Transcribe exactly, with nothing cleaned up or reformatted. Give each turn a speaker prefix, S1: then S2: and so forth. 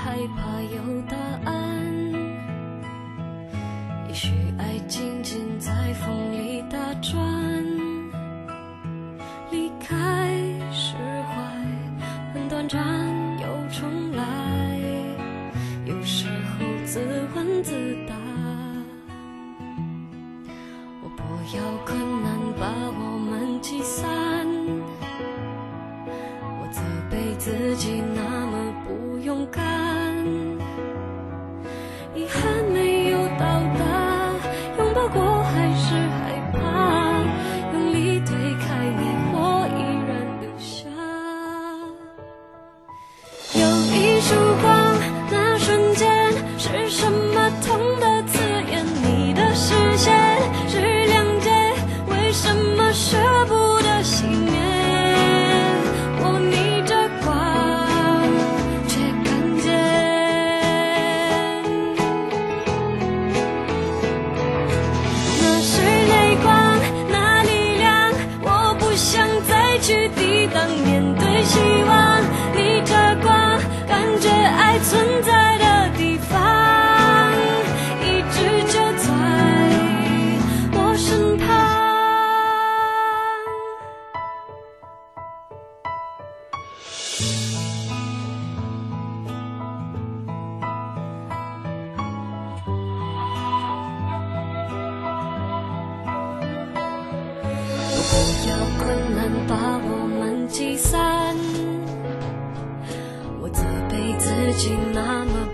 S1: 害怕有答案。也许爱静静在风里打转，离开释怀很短暂又重来，有时候自问自答。我不要困难把我们击散，我责备自己那么不勇敢，遗憾没有到达，拥抱过还是害怕，用力推开你我依然留下。有一束光，那瞬间是什么痛的刺眼，你的视线是谅解，为什么舍不得熄灭，我逆着光却看见。那是泪光，那力量，我不想再去抵挡，面对希望，逆着光，感觉爱存在的地方，一直就在我身旁。不要困难把我们击散，我责备自己那么